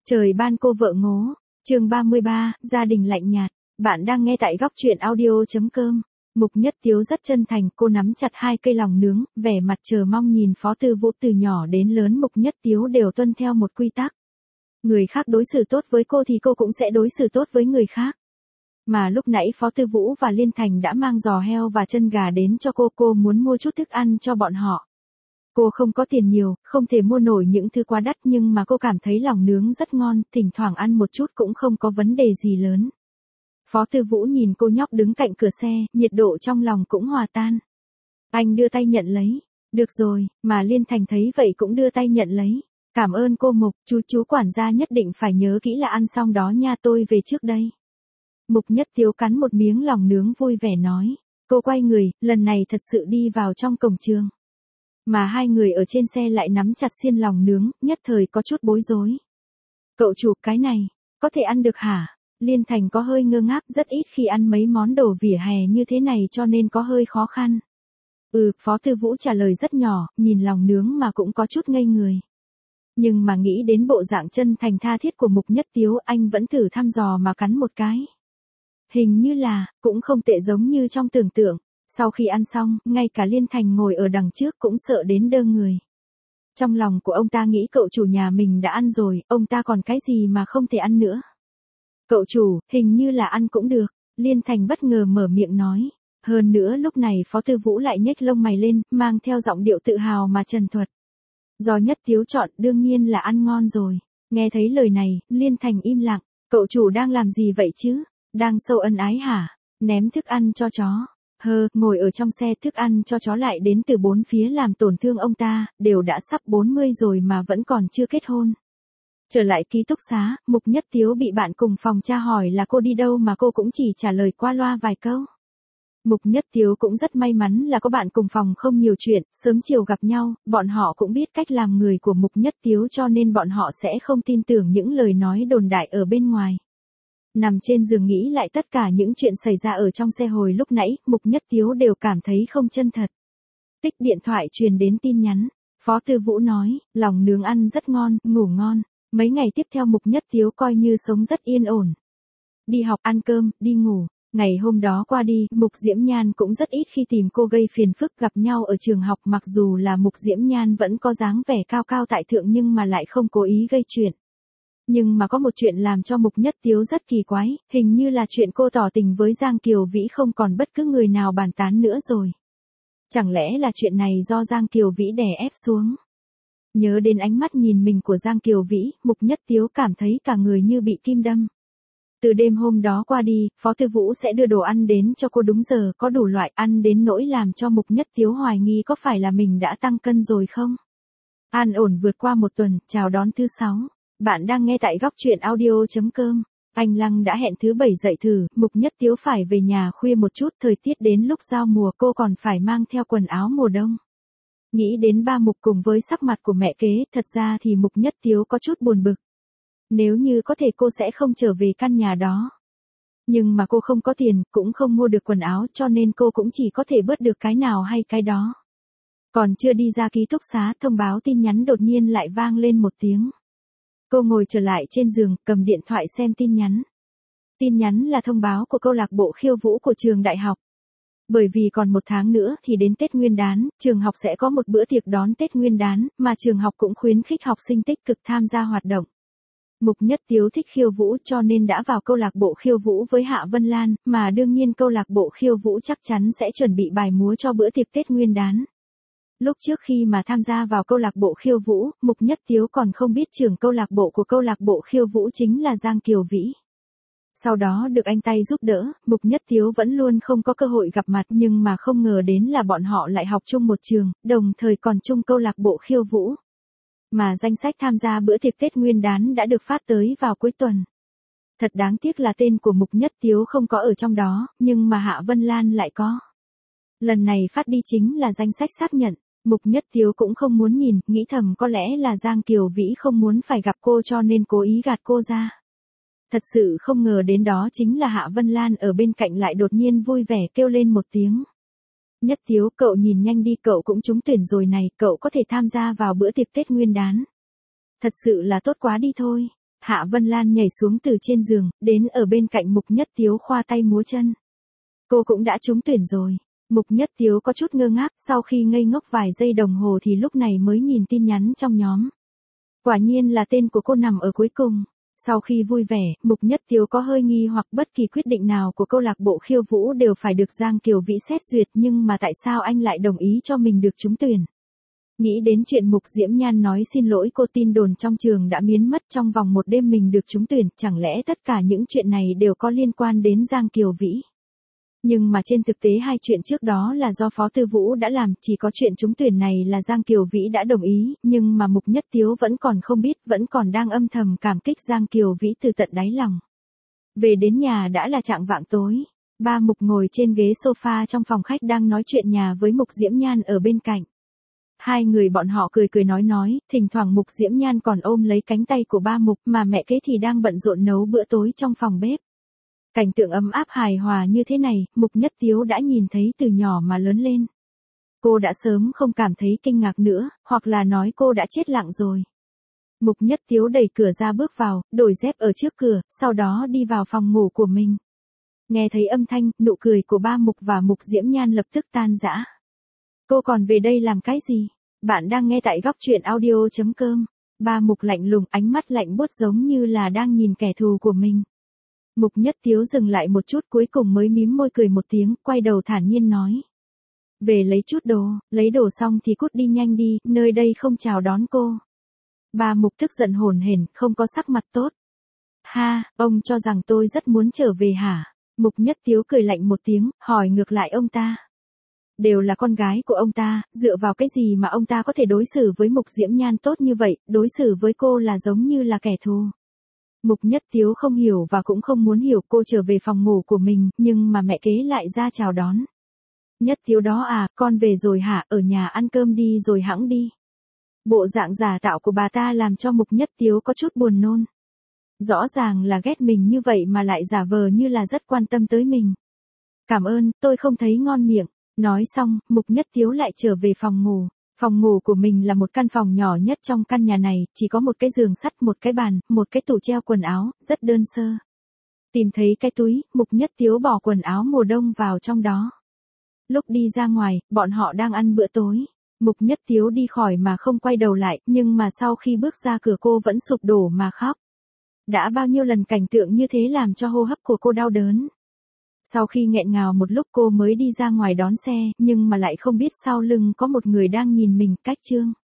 Trời ban cô vợ ngố, chương 33, gia đình lạnh nhạt. Bạn đang nghe tại góc truyện audio.com. Mục Nhất Tiếu rất chân thành, cô nắm chặt hai cây lòng nướng, vẻ mặt chờ mong nhìn Phó Tư Vũ. Từ nhỏ đến lớn Mục Nhất Tiếu đều tuân theo một quy tắc. Người khác đối xử tốt với cô thì cô cũng sẽ đối xử tốt với người khác. Mà lúc nãy Phó Tư Vũ và Liên Thành đã mang giò heo và chân gà đến cho cô muốn mua chút thức ăn cho bọn họ. Cô không có tiền nhiều, không thể mua nổi những thứ quá đắt, nhưng mà cô cảm thấy lòng nướng rất ngon, thỉnh thoảng ăn một chút cũng không có vấn đề gì lớn. Phó Tư Vũ nhìn cô nhóc đứng cạnh cửa xe, nhiệt độ trong lòng cũng hòa tan. Anh đưa tay nhận lấy. Được rồi, mà Liên Thành thấy vậy cũng đưa tay nhận lấy. Cảm ơn cô Mục, chú quản gia nhất định phải nhớ kỹ là ăn xong đó nha, tôi về trước đây. Mục Nhất Tiếu cắn một miếng lòng nướng vui vẻ nói. Cô quay người, lần này thật sự đi vào trong cổng trường. Mà hai người ở trên xe lại nắm chặt xiên lòng nướng, nhất thời có chút bối rối. Cậu chủ, cái này, có thể ăn được hả? Liên Thành có hơi ngơ ngác, rất ít khi ăn mấy món đồ vỉa hè như thế này cho nên có hơi khó khăn. Phó Tư Vũ trả lời rất nhỏ, nhìn lòng nướng mà cũng có chút ngây người. Nhưng mà nghĩ đến bộ dạng chân thành tha thiết của Mục Nhất Tiếu, anh vẫn thử thăm dò mà cắn một cái. Hình như là, cũng không tệ giống như trong tưởng tượng. Sau khi ăn xong, ngay cả Liên Thành ngồi ở đằng trước cũng sợ đến đơ người. Trong lòng của ông ta nghĩ cậu chủ nhà mình đã ăn rồi, ông ta còn cái gì mà không thể ăn nữa. Cậu chủ, hình như là ăn cũng được, Liên Thành bất ngờ mở miệng nói. Hơn nữa lúc này Phó Tư Vũ lại nhếch lông mày lên, mang theo giọng điệu tự hào mà trần thuật. Do Nhất Tiếu chọn, đương nhiên là ăn ngon rồi. Nghe thấy lời này, Liên Thành im lặng. Cậu chủ đang làm gì vậy chứ? Đang sâu ân ái hả? Ném thức ăn cho chó. Ngồi ở trong xe, thức ăn cho chó lại đến từ bốn phía làm tổn thương ông ta, đều đã sắp 40 rồi mà vẫn còn chưa kết hôn. Trở lại ký túc xá, Mục Nhất Tiếu bị bạn cùng phòng tra hỏi là cô đi đâu mà cô cũng chỉ trả lời qua loa vài câu. Mục Nhất Tiếu cũng rất may mắn là có bạn cùng phòng không nhiều chuyện, sớm chiều gặp nhau, bọn họ cũng biết cách làm người của Mục Nhất Tiếu cho nên bọn họ sẽ không tin tưởng những lời nói đồn đại ở bên ngoài. Nằm trên giường nghĩ lại tất cả những chuyện xảy ra ở trong xe hồi lúc nãy, Mục Nhất Tiếu đều cảm thấy không chân thật. Tích điện thoại truyền đến tin nhắn. Phó Tư Vũ nói, lòng nướng ăn rất ngon, ngủ ngon. Mấy ngày tiếp theo Mục Nhất Tiếu coi như sống rất yên ổn. Đi học, ăn cơm, đi ngủ. Ngày hôm đó qua đi, Mục Diễm Nhan cũng rất ít khi tìm cô gây phiền phức, gặp nhau ở trường học, mặc dù là Mục Diễm Nhan vẫn có dáng vẻ cao cao tại thượng nhưng mà lại không cố ý gây chuyện. Nhưng mà có một chuyện làm cho Mục Nhất Tiếu rất kỳ quái, hình như là chuyện cô tỏ tình với Giang Kiều Vĩ không còn bất cứ người nào bàn tán nữa rồi. Chẳng lẽ là chuyện này do Giang Kiều Vĩ đè ép xuống? Nhớ đến ánh mắt nhìn mình của Giang Kiều Vĩ, Mục Nhất Tiếu cảm thấy cả người như bị kim đâm. Từ đêm hôm đó qua đi, Phó Tư Vũ sẽ đưa đồ ăn đến cho cô đúng giờ, có đủ loại ăn đến nỗi làm cho Mục Nhất Tiếu hoài nghi có phải là mình đã tăng cân rồi không? An ổn vượt qua một tuần, chào đón thứ 6. Bạn đang nghe tại góc truyện audio.com. Anh Lăng đã hẹn thứ 7 dậy thử, Mục Nhất Tiếu phải về nhà khuya một chút, thời tiết đến lúc giao mùa cô còn phải mang theo quần áo mùa đông. Nghĩ đến ba Mục cùng với sắc mặt của mẹ kế, thật ra thì Mục Nhất Tiếu có chút buồn bực. Nếu như có thể cô sẽ không trở về căn nhà đó. Nhưng mà cô không có tiền, cũng không mua được quần áo cho nên cô cũng chỉ có thể bớt được cái nào hay cái đó. Còn chưa đi ra ký túc xá, thông báo tin nhắn đột nhiên lại vang lên một tiếng. Cô ngồi trở lại trên giường, cầm điện thoại xem tin nhắn. Tin nhắn là thông báo của câu lạc bộ khiêu vũ của trường đại học. Bởi vì còn một tháng nữa thì đến Tết Nguyên đán, trường học sẽ có một bữa tiệc đón Tết Nguyên đán, mà trường học cũng khuyến khích học sinh tích cực tham gia hoạt động. Mục Nhất Tiếu thích khiêu vũ cho nên đã vào câu lạc bộ khiêu vũ với Hạ Vân Lan, mà đương nhiên câu lạc bộ khiêu vũ chắc chắn sẽ chuẩn bị bài múa cho bữa tiệc Tết Nguyên đán. Lúc trước khi mà tham gia vào câu lạc bộ khiêu vũ, Mục Nhất Tiếu còn không biết trưởng câu lạc bộ của câu lạc bộ khiêu vũ chính là Giang Kiều Vĩ. Sau đó được anh tay giúp đỡ, Mục Nhất Tiếu vẫn luôn không có cơ hội gặp mặt, nhưng mà không ngờ đến là bọn họ lại học chung một trường, đồng thời còn chung câu lạc bộ khiêu vũ. Mà danh sách tham gia bữa tiệc Tết Nguyên đán đã được phát tới vào cuối tuần. Thật đáng tiếc là tên của Mục Nhất Tiếu không có ở trong đó, nhưng mà Hạ Vân Lan lại có. Lần này phát đi chính là danh sách xác nhận. Mục Nhất Tiếu cũng không muốn nhìn, nghĩ thầm có lẽ là Giang Kiều Vĩ không muốn phải gặp cô cho nên cố ý gạt cô ra. Thật sự không ngờ đến đó chính là Hạ Vân Lan ở bên cạnh lại đột nhiên vui vẻ kêu lên một tiếng. Nhất Tiếu, cậu nhìn nhanh đi, cậu cũng trúng tuyển rồi này, cậu có thể tham gia vào bữa tiệc Tết Nguyên đán. Thật sự là tốt quá đi thôi. Hạ Vân Lan nhảy xuống từ trên giường, đến ở bên cạnh Mục Nhất Tiếu khoa tay múa chân. Cô cũng đã trúng tuyển rồi. Mục Nhất Tiếu có chút ngơ ngác, sau khi ngây ngốc vài giây đồng hồ thì lúc này mới nhìn tin nhắn trong nhóm. Quả nhiên là tên của cô nằm ở cuối cùng. Sau khi vui vẻ, Mục Nhất Tiếu có hơi nghi hoặc bất kỳ quyết định nào của câu lạc bộ khiêu vũ đều phải được Giang Kiều Vĩ xét duyệt, nhưng mà tại sao anh lại đồng ý cho mình được trúng tuyển? Nghĩ đến chuyện Mục Diễm Nhan nói xin lỗi cô, tin đồn trong trường đã biến mất trong vòng một đêm mình được trúng tuyển, chẳng lẽ tất cả những chuyện này đều có liên quan đến Giang Kiều Vĩ? Nhưng mà trên thực tế hai chuyện trước đó là do Phó Tư Vũ đã làm, chỉ có chuyện trúng tuyển này là Giang Kiều Vĩ đã đồng ý, nhưng mà Mục Nhất Tiếu vẫn còn không biết, vẫn còn đang âm thầm cảm kích Giang Kiều Vĩ từ tận đáy lòng. Về đến nhà đã là chạng vạng tối, ba Mục ngồi trên ghế sofa trong phòng khách đang nói chuyện nhà với Mục Diễm Nhan ở bên cạnh. Hai người bọn họ cười cười nói, thỉnh thoảng Mục Diễm Nhan còn ôm lấy cánh tay của ba Mục, mà mẹ kế thì đang bận rộn nấu bữa tối trong phòng bếp. Cảnh tượng ấm áp hài hòa như thế này, Mục Nhất Tiếu đã nhìn thấy từ nhỏ mà lớn lên. Cô đã sớm không cảm thấy kinh ngạc nữa, hoặc là nói cô đã chết lặng rồi. Mục Nhất Tiếu đẩy cửa ra bước vào, đổi dép ở trước cửa, sau đó đi vào phòng ngủ của mình. Nghe thấy âm thanh, nụ cười của ba Mục và Mục Diễm Nhan lập tức tan rã. Cô còn về đây làm cái gì? Bạn đang nghe tại góc truyện audio.com. Ba Mục lạnh lùng, ánh mắt lạnh buốt giống như là đang nhìn kẻ thù của mình. Mục Nhất Tiếu dừng lại một chút, cuối cùng mới mím môi cười một tiếng, quay đầu thản nhiên nói. Về lấy chút đồ, lấy đồ xong thì cút đi nhanh đi, nơi đây không chào đón cô. Ba Mục tức giận hổn hển, không có sắc mặt tốt. Ha, ông cho rằng tôi rất muốn trở về hả? Mục Nhất Tiếu cười lạnh một tiếng, hỏi ngược lại ông ta. Đều là con gái của ông ta, dựa vào cái gì mà ông ta có thể đối xử với Mục Diễm Nhan tốt như vậy, đối xử với cô là giống như là kẻ thù. Mục Nhất Tiếu không hiểu và cũng không muốn hiểu, cô trở về phòng ngủ của mình, nhưng mà mẹ kế lại ra chào đón. Nhất Tiếu đó à, con về rồi hả, ở nhà ăn cơm đi rồi hẵng đi. Bộ dạng giả tạo của bà ta làm cho Mục Nhất Tiếu có chút buồn nôn. Rõ ràng là ghét mình như vậy mà lại giả vờ như là rất quan tâm tới mình. Cảm ơn, tôi không thấy ngon miệng. Nói xong, Mục Nhất Tiếu lại trở về phòng ngủ. Phòng ngủ của mình là một căn phòng nhỏ nhất trong căn nhà này, chỉ có một cái giường sắt, một cái bàn, một cái tủ treo quần áo, rất đơn sơ. Tìm thấy cái túi, Mục Nhất Tiếu bỏ quần áo mùa đông vào trong đó. Lúc đi ra ngoài, bọn họ đang ăn bữa tối. Mục Nhất Tiếu đi khỏi mà không quay đầu lại, nhưng mà sau khi bước ra cửa cô vẫn sụp đổ mà khóc. Đã bao nhiêu lần cảnh tượng như thế làm cho hô hấp của cô đau đớn. Sau khi nghẹn ngào một lúc cô mới đi ra ngoài đón xe, nhưng mà lại không biết sau lưng có một người đang nhìn mình. Cách chương